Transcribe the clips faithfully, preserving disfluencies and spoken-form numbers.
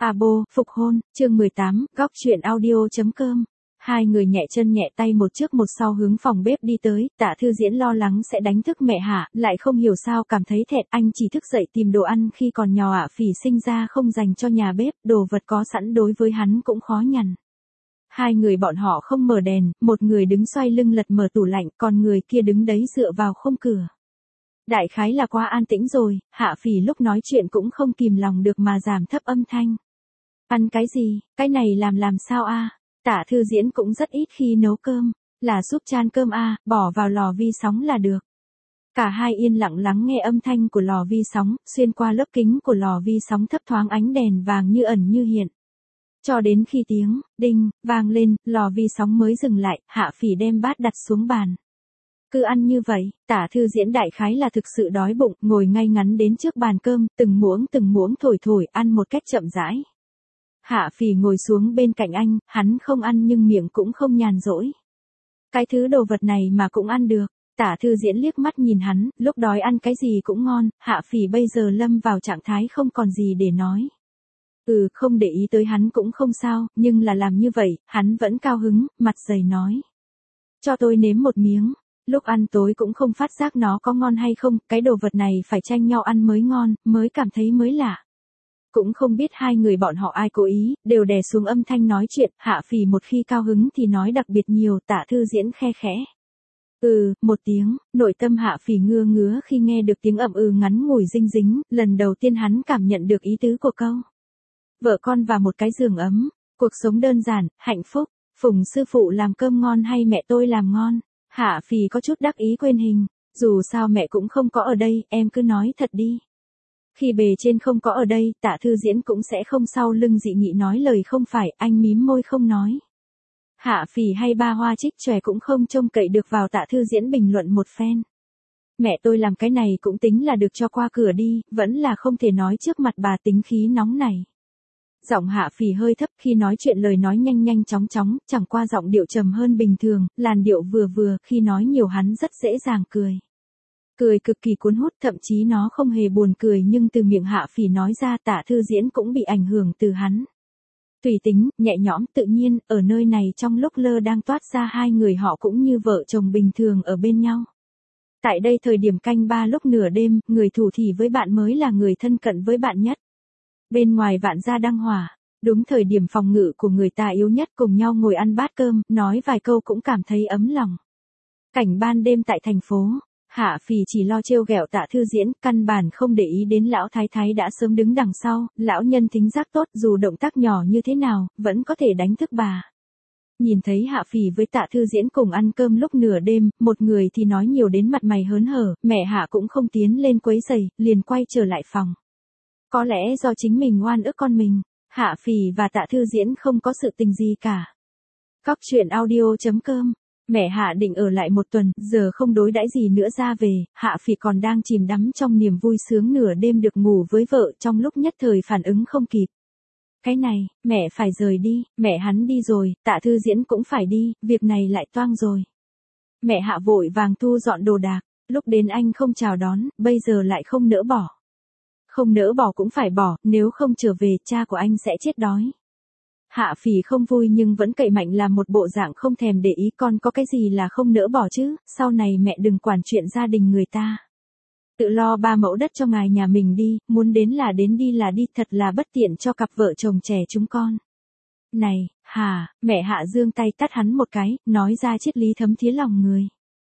Abo, phục hôn, chương mười tám, góc truyện audio.com. Hai người nhẹ chân nhẹ tay một trước một sau hướng phòng bếp đi tới, Tạ Thư Diễn lo lắng sẽ đánh thức mẹ Hạ, lại không hiểu sao cảm thấy thẹn, anh chỉ thức dậy tìm đồ ăn khi còn nhỏ ạ. Phỉ sinh ra không dành cho nhà bếp, đồ vật có sẵn đối với hắn cũng khó nhằn. Hai người bọn họ không mở đèn, một người đứng xoay lưng lật mở tủ lạnh, còn người kia đứng đấy dựa vào khung cửa. Đại khái là quá an tĩnh rồi, Hạ Phỉ lúc nói chuyện cũng không kìm lòng được mà giảm thấp âm thanh. Ăn cái gì, cái này làm làm sao a? Tạ Thư Diễn cũng rất ít khi nấu cơm, là giúp chan cơm a, bỏ vào lò vi sóng là được. Cả hai yên lặng lắng nghe âm thanh của lò vi sóng, xuyên qua lớp kính của lò vi sóng thấp thoáng ánh đèn vàng như ẩn như hiện. Cho đến khi tiếng, đinh, vang lên, lò vi sóng mới dừng lại, Hạ Phỉ đem bát đặt xuống bàn. Cứ ăn như vậy, Tạ Thư Diễn đại khái là thực sự đói bụng, ngồi ngay ngắn đến trước bàn cơm, từng muỗng từng muỗng thổi thổi, ăn một cách chậm rãi. Hạ Phỉ ngồi xuống bên cạnh anh, hắn không ăn nhưng miệng cũng không nhàn rỗi. Cái thứ đồ vật này mà cũng ăn được. Tạ Thư Diễn liếc mắt nhìn hắn, lúc đói ăn cái gì cũng ngon, Hạ Phỉ bây giờ lâm vào trạng thái không còn gì để nói. Ừ, không để ý tới hắn cũng không sao, nhưng là làm như vậy, hắn vẫn cao hứng, mặt dày nói. Cho tôi nếm một miếng. Lúc ăn tối cũng không phát giác nó có ngon hay không, cái đồ vật này phải tranh nhau ăn mới ngon, mới cảm thấy mới lạ. Cũng không biết hai người bọn họ ai cố ý, đều đè xuống âm thanh nói chuyện, Hạ Phỉ một khi cao hứng thì nói đặc biệt nhiều, Tạ Thư Diễn khe khẽ. Ừ, một tiếng, nội tâm Hạ Phỉ ngưa ngứa khi nghe được tiếng ậm ừ ngắn ngủi dinh dính, lần đầu tiên hắn cảm nhận được ý tứ của câu. Vợ con và một cái giường ấm, cuộc sống đơn giản, hạnh phúc, Phùng sư phụ làm cơm ngon hay mẹ tôi làm ngon. Hạ Phỉ có chút đắc ý quên hình, dù sao mẹ cũng không có ở đây, em cứ nói thật đi. Khi bề trên không có ở đây, Tạ Thư Diễn cũng sẽ không sau lưng dị nghị nói lời không phải, anh mím môi không nói. Hạ Phỉ hay ba hoa trích chòe cũng không trông cậy được vào Tạ Thư Diễn bình luận một phen. Mẹ tôi làm cái này cũng tính là được cho qua cửa đi, vẫn là không thể nói trước mặt bà tính khí nóng này. Giọng Hạ Phỉ hơi thấp khi nói chuyện lời nói nhanh nhanh chóng chóng, chẳng qua giọng điệu trầm hơn bình thường, làn điệu vừa vừa, khi nói nhiều hắn rất dễ dàng cười. Cười cực kỳ cuốn hút, thậm chí nó không hề buồn cười nhưng từ miệng Hạ Phỉ nói ra Tạ Thư Diễn cũng bị ảnh hưởng từ hắn. Tùy tính, nhẹ nhõm, tự nhiên, ở nơi này trong lúc lơ đang toát ra hai người họ cũng như vợ chồng bình thường ở bên nhau. Tại đây thời điểm canh ba lúc nửa đêm, người thủ thỉ với bạn mới là người thân cận với bạn nhất. Bên ngoài vạn gia đăng hỏa, đúng thời điểm phòng ngự của người ta yếu nhất cùng nhau ngồi ăn bát cơm, nói vài câu cũng cảm thấy ấm lòng. Cảnh ban đêm tại thành phố, Hạ Phỉ chỉ lo trêu ghẹo Tạ Thư Diễn, căn bản không để ý đến lão thái thái đã sớm đứng đằng sau, lão nhân thính giác tốt dù động tác nhỏ như thế nào, vẫn có thể đánh thức bà. Nhìn thấy Hạ Phỉ với Tạ Thư Diễn cùng ăn cơm lúc nửa đêm, một người thì nói nhiều đến mặt mày hớn hở, mẹ Hạ cũng không tiến lên quấy rầy, liền quay trở lại phòng. Có lẽ do chính mình oan ức con mình, Hạ Phỉ và Tạ Thư Diễn không có sự tình gì cả. Góc truyện audio.com. Mẹ Hạ định ở lại một tuần, giờ không đối đãi gì nữa ra về, Hạ Phỉ còn đang chìm đắm trong niềm vui sướng nửa đêm được ngủ với vợ trong lúc nhất thời phản ứng không kịp. Cái này, mẹ phải rời đi, mẹ hắn đi rồi, Tạ Thư Diễn cũng phải đi, việc này lại toang rồi. Mẹ Hạ vội vàng thu dọn đồ đạc, lúc đến anh không chào đón, bây giờ lại không nỡ bỏ. Không nỡ bỏ cũng phải bỏ, nếu không trở về cha của anh sẽ chết đói. Hạ Phỉ không vui nhưng vẫn cậy mạnh làm một bộ dạng không thèm để ý con có cái gì là không nỡ bỏ chứ, sau này mẹ đừng quản chuyện gia đình người ta. Tự lo ba mẫu đất cho ngài nhà mình đi, muốn đến là đến đi là đi, thật là bất tiện cho cặp vợ chồng trẻ chúng con. Này, hà, mẹ Hạ giương tay tát hắn một cái, nói ra triết lý thấm thía lòng người.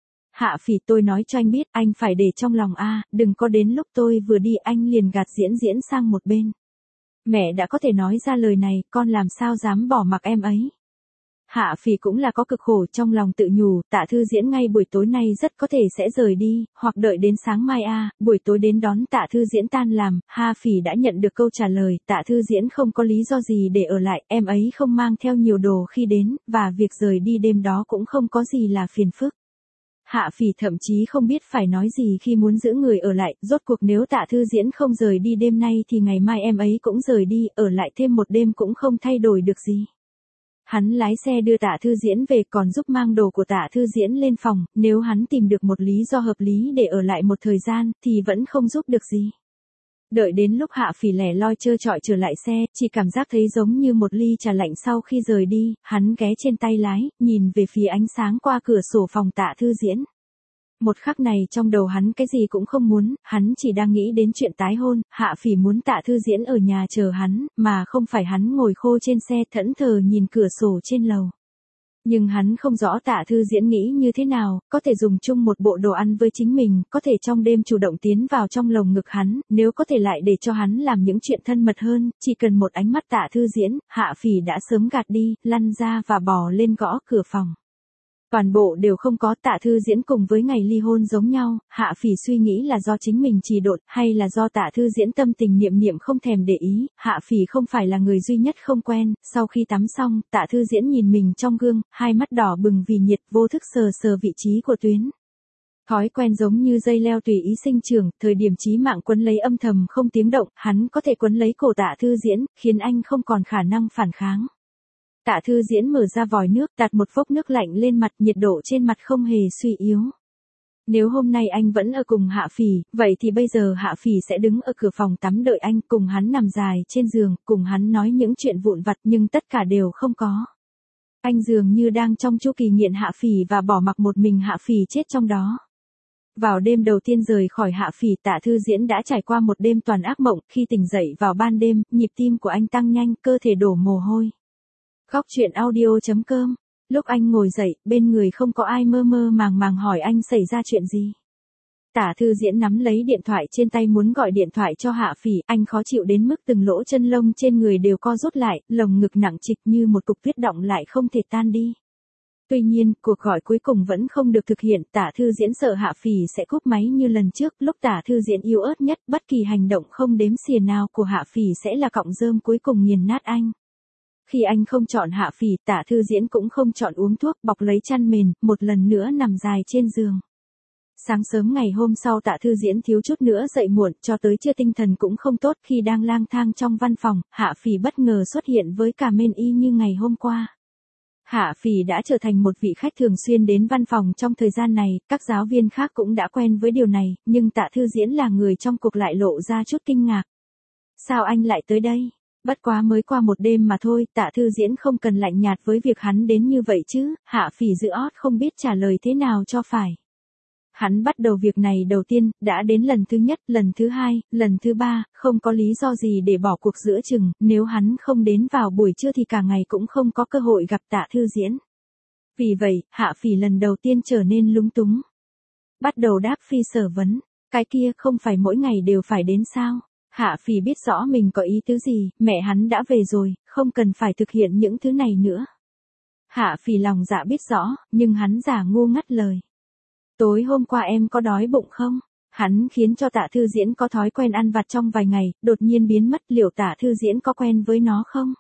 Hạ Phỉ tôi nói cho anh biết, anh phải để trong lòng a, đừng có đến lúc tôi vừa đi anh liền gạt diễn diễn sang một bên. Mẹ đã có thể nói ra lời này, con làm sao dám bỏ mặc em ấy. Hạ Phỉ cũng là có cực khổ trong lòng tự nhủ, Tạ Thư Diễn ngay buổi tối nay rất có thể sẽ rời đi, hoặc đợi đến sáng mai a, à, buổi tối đến đón Tạ Thư Diễn tan làm, Hạ Phỉ đã nhận được câu trả lời, Tạ Thư Diễn không có lý do gì để ở lại, em ấy không mang theo nhiều đồ khi đến, và việc rời đi đêm đó cũng không có gì là phiền phức. Hạ Phỉ thậm chí không biết phải nói gì khi muốn giữ người ở lại, rốt cuộc nếu Tạ Thư Diễn không rời đi đêm nay thì ngày mai em ấy cũng rời đi, ở lại thêm một đêm cũng không thay đổi được gì. Hắn lái xe đưa Tạ Thư Diễn về còn giúp mang đồ của Tạ Thư Diễn lên phòng, nếu hắn tìm được một lý do hợp lý để ở lại một thời gian thì vẫn không giúp được gì. Đợi đến lúc Hạ Phỉ lẻ loi trơ trọi trở lại xe, chỉ cảm giác thấy giống như một ly trà lạnh sau khi rời đi, hắn ghé trên tay lái, nhìn về phía ánh sáng qua cửa sổ phòng Tạ Thư Diễn. Một khắc này trong đầu hắn cái gì cũng không muốn, hắn chỉ đang nghĩ đến chuyện tái hôn, Hạ Phỉ muốn Tạ Thư Diễn ở nhà chờ hắn, mà không phải hắn ngồi khô trên xe thẫn thờ nhìn cửa sổ trên lầu. Nhưng hắn không rõ Tạ Thư Diễn nghĩ như thế nào, có thể dùng chung một bộ đồ ăn với chính mình, có thể trong đêm chủ động tiến vào trong lồng ngực hắn, nếu có thể lại để cho hắn làm những chuyện thân mật hơn, chỉ cần một ánh mắt Tạ Thư Diễn, Hạ Phỉ đã sớm gạt đi, lăn ra và bò lên gõ cửa phòng. Toàn bộ đều không có. Tạ Thư Diễn cùng với ngày ly hôn giống nhau, Hạ Phỉ suy nghĩ là do chính mình trì độn, hay là do Tạ Thư Diễn tâm tình niệm niệm không thèm để ý, Hạ Phỉ không phải là người duy nhất không quen, sau khi tắm xong, Tạ Thư Diễn nhìn mình trong gương, hai mắt đỏ bừng vì nhiệt, vô thức sờ sờ vị trí của tuyến. Thói quen giống như dây leo tùy ý sinh trưởng, thời điểm chí mạng quấn lấy âm thầm không tiếng động, hắn có thể quấn lấy cổ Tạ Thư Diễn, khiến anh không còn khả năng phản kháng. Tạ Thư Diễn mở ra vòi nước, đặt một phốc nước lạnh lên mặt, nhiệt độ trên mặt không hề suy yếu. Nếu hôm nay anh vẫn ở cùng Hạ Phỉ, vậy thì bây giờ Hạ Phỉ sẽ đứng ở cửa phòng tắm đợi anh, cùng hắn nằm dài trên giường, cùng hắn nói những chuyện vụn vặt nhưng tất cả đều không có. Anh dường như đang trong chu kỳ nghiện Hạ Phỉ và bỏ mặc một mình Hạ Phỉ chết trong đó. Vào đêm đầu tiên rời khỏi Hạ Phỉ, Tạ Thư Diễn đã trải qua một đêm toàn ác mộng, khi tỉnh dậy vào ban đêm, nhịp tim của anh tăng nhanh, cơ thể đổ mồ hôi. Góc truyện audio chấm com. Lúc anh ngồi dậy, bên người không có ai, mơ mơ màng màng hỏi anh xảy ra chuyện gì. Tạ Thư Diễn nắm lấy điện thoại trên tay muốn gọi điện thoại cho Hạ Phỉ, anh khó chịu đến mức từng lỗ chân lông trên người đều co rút lại, lồng ngực nặng trịch như một cục tuyết động lại không thể tan đi. Tuy nhiên, cuộc gọi cuối cùng vẫn không được thực hiện, Tạ Thư Diễn sợ Hạ Phỉ sẽ cúp máy như lần trước, lúc Tạ Thư Diễn yếu ớt nhất, bất kỳ hành động không đếm xỉa nào của Hạ Phỉ sẽ là cọng rơm cuối cùng nghiền nát anh. Khi anh không chọn Hạ Phỉ, Tạ Thư Diễn cũng không chọn uống thuốc, bọc lấy chăn mền, một lần nữa nằm dài trên giường. Sáng sớm ngày hôm sau Tạ Thư Diễn thiếu chút nữa dậy muộn, cho tới trưa tinh thần cũng không tốt, khi đang lang thang trong văn phòng, Hạ Phỉ bất ngờ xuất hiện với cả men y như ngày hôm qua. Hạ Phỉ đã trở thành một vị khách thường xuyên đến văn phòng trong thời gian này, các giáo viên khác cũng đã quen với điều này, nhưng Tạ Thư Diễn là người trong cuộc lại lộ ra chút kinh ngạc. Sao anh lại tới đây? Bất quá mới qua một đêm mà thôi, Tạ Thư Diễn không cần lạnh nhạt với việc hắn đến như vậy chứ, Hạ Phỉ giữ ót không biết trả lời thế nào cho phải. Hắn bắt đầu việc này đầu tiên, đã đến lần thứ nhất, lần thứ hai, lần thứ ba, không có lý do gì để bỏ cuộc giữa chừng, nếu hắn không đến vào buổi trưa thì cả ngày cũng không có cơ hội gặp Tạ Thư Diễn. Vì vậy, Hạ Phỉ lần đầu tiên trở nên lúng túng. Bắt đầu đáp phi sở vấn, cái kia không phải mỗi ngày đều phải đến sao? Hạ Phỉ biết rõ mình có ý tứ gì, mẹ hắn đã về rồi, không cần phải thực hiện những thứ này nữa. Hạ Phỉ lòng dạ biết rõ, nhưng hắn giả ngu ngắt lời. Tối hôm qua em có đói bụng không? Hắn khiến cho Tạ Thư Diễn có thói quen ăn vặt trong vài ngày, đột nhiên biến mất, liệu Tạ Thư Diễn có quen với nó không?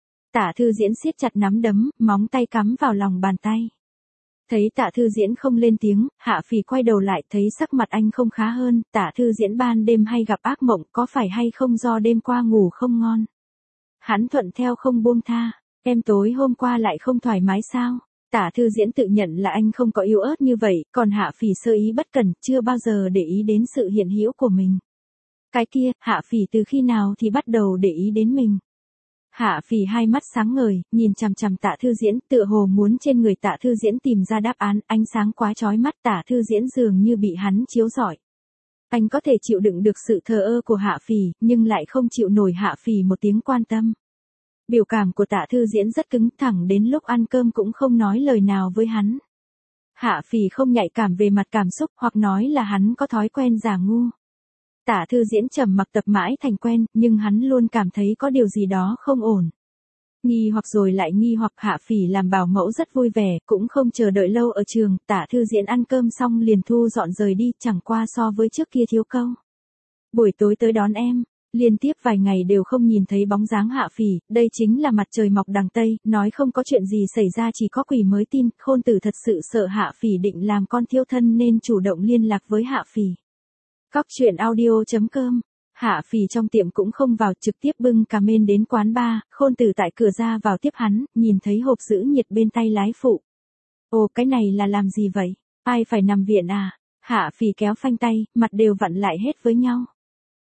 Tạ Thư Diễn siết chặt nắm đấm, móng tay cắm vào lòng bàn tay. Thấy Tạ Thư Diễn không lên tiếng, Hạ Phỉ quay đầu lại, thấy sắc mặt anh không khá hơn, Tạ Thư Diễn ban đêm hay gặp ác mộng, có phải hay không do đêm qua ngủ không ngon? Hắn thuận theo không buông tha, em tối hôm qua lại không thoải mái sao? Tạ Thư Diễn tự nhận là anh không có yếu ớt như vậy, còn Hạ Phỉ sơ ý bất cẩn, chưa bao giờ để ý đến sự hiện hữu của mình. Cái kia, Hạ Phỉ từ khi nào thì bắt đầu để ý đến mình? Hạ Phỉ hai mắt sáng ngời, nhìn chằm chằm Tạ Thư Diễn, tựa hồ muốn trên người Tạ Thư Diễn tìm ra đáp án, ánh sáng quá chói mắt, Tạ Thư Diễn dường như bị hắn chiếu rọi. Anh có thể chịu đựng được sự thờ ơ của Hạ Phỉ, nhưng lại không chịu nổi Hạ Phỉ một tiếng quan tâm. Biểu cảm của Tạ Thư Diễn rất cứng, thẳng đến lúc ăn cơm cũng không nói lời nào với hắn. Hạ Phỉ không nhạy cảm về mặt cảm xúc, hoặc nói là hắn có thói quen giả ngu. Tạ Thư Diễn trầm mặc tập mãi thành quen, nhưng hắn luôn cảm thấy có điều gì đó không ổn. Nghi hoặc rồi lại nghi hoặc. Hạ Phỉ làm bảo mẫu rất vui vẻ, cũng không chờ đợi lâu ở trường, Tạ Thư Diễn ăn cơm xong liền thu dọn rời đi, chẳng qua so với trước kia thiếu câu. Buổi tối tới đón em. Liên tiếp vài ngày đều không nhìn thấy bóng dáng Hạ Phỉ, đây chính là mặt trời mọc đằng Tây, nói không có chuyện gì xảy ra chỉ có quỷ mới tin, Khôn Tử thật sự sợ Hạ Phỉ định làm con thiêu thân nên chủ động liên lạc với Hạ Phỉ. Góc truyện audio chấm com. Hạ Phỉ trong tiệm cũng không vào, trực tiếp bưng cà mên đến quán bar, Khôn Tử tại cửa ra vào tiếp hắn, nhìn thấy hộp giữ nhiệt bên tay lái phụ. Ồ, cái này là làm gì vậy? Ai phải nằm viện à? Hạ Phỉ kéo phanh tay, mặt đều vặn lại hết với nhau.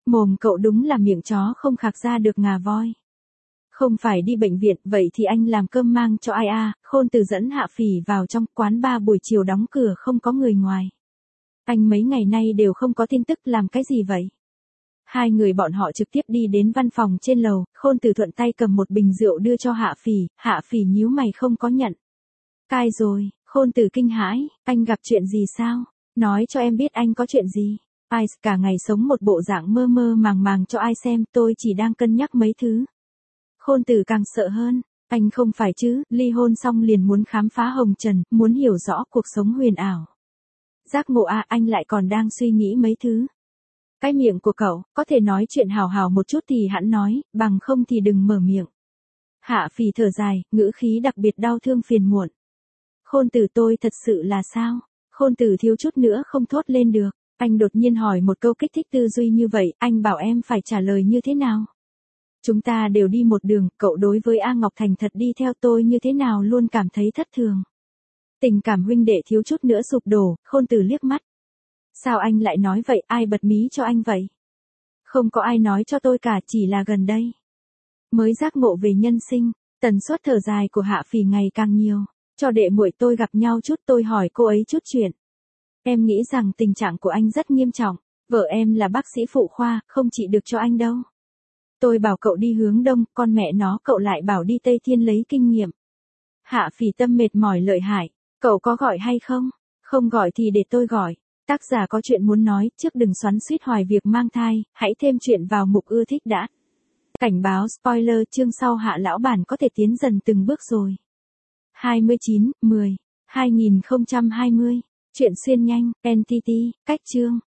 Mồm cậu đúng là miệng chó không khạc ra được ngà voi. Không phải đi bệnh viện, vậy thì anh làm cơm mang cho ai à? Khôn Tử dẫn Hạ Phỉ vào trong quán bar, buổi chiều đóng cửa không có người ngoài. Anh mấy ngày nay đều không có tin tức, làm cái gì vậy? Hai người bọn họ trực tiếp đi đến văn phòng trên lầu, Khôn Tử thuận tay cầm một bình rượu đưa cho Hạ Phỉ, Hạ Phỉ nhíu mày không có nhận. Cai rồi, Khôn Tử kinh hãi, anh gặp chuyện gì sao? Nói cho em biết anh có chuyện gì. Ai, cả ngày sống một bộ dạng mơ mơ màng màng cho ai xem, tôi chỉ đang cân nhắc mấy thứ. Khôn Tử càng sợ hơn, anh không phải chứ, ly hôn xong liền muốn khám phá hồng trần, muốn hiểu rõ cuộc sống huyền ảo. Giác ngộ à, anh lại còn đang suy nghĩ mấy thứ. Cái miệng của cậu, có thể nói chuyện hào hào một chút thì hẵng nói, bằng không thì đừng mở miệng. Hạ Phỉ thở dài, ngữ khí đặc biệt đau thương phiền muộn. Khôn Tử, tôi thật sự là sao? Khôn Tử thiếu chút nữa không thốt lên được. Anh đột nhiên hỏi một câu kích thích tư duy như vậy, anh bảo em phải trả lời như thế nào? Chúng ta đều đi một đường, cậu đối với A Ngọc thành thật đi theo tôi như thế nào luôn cảm thấy thất thường. Tình cảm huynh đệ thiếu chút nữa sụp đổ, Khôn Tử liếc mắt. Sao anh lại nói vậy, ai bật mí cho anh vậy? Không có ai nói cho tôi cả, chỉ là gần đây. Mới giác ngộ về nhân sinh, tần suất thở dài của Hạ Phỉ ngày càng nhiều. Cho đệ muội tôi gặp nhau chút, tôi hỏi cô ấy chút chuyện. Em nghĩ rằng tình trạng của anh rất nghiêm trọng, vợ em là bác sĩ phụ khoa, không trị được cho anh đâu. Tôi bảo cậu đi hướng đông, con mẹ nó cậu lại bảo đi Tây Thiên lấy kinh nghiệm. Hạ Phỉ tâm mệt mỏi lợi hại, cậu có gọi hay không? Không gọi thì để tôi gọi. Tác giả có chuyện muốn nói, trước đừng xoắn xuýt hoài việc mang thai, hãy thêm chuyện vào mục ưa thích đã. Cảnh báo spoiler, chương sau Hạ lão bản có thể tiến dần từng bước rồi. hai mươi chín, mười, hai nghìn không trăm hai mươi. Chuyện xuyên nhanh, en tê tê, cách chương.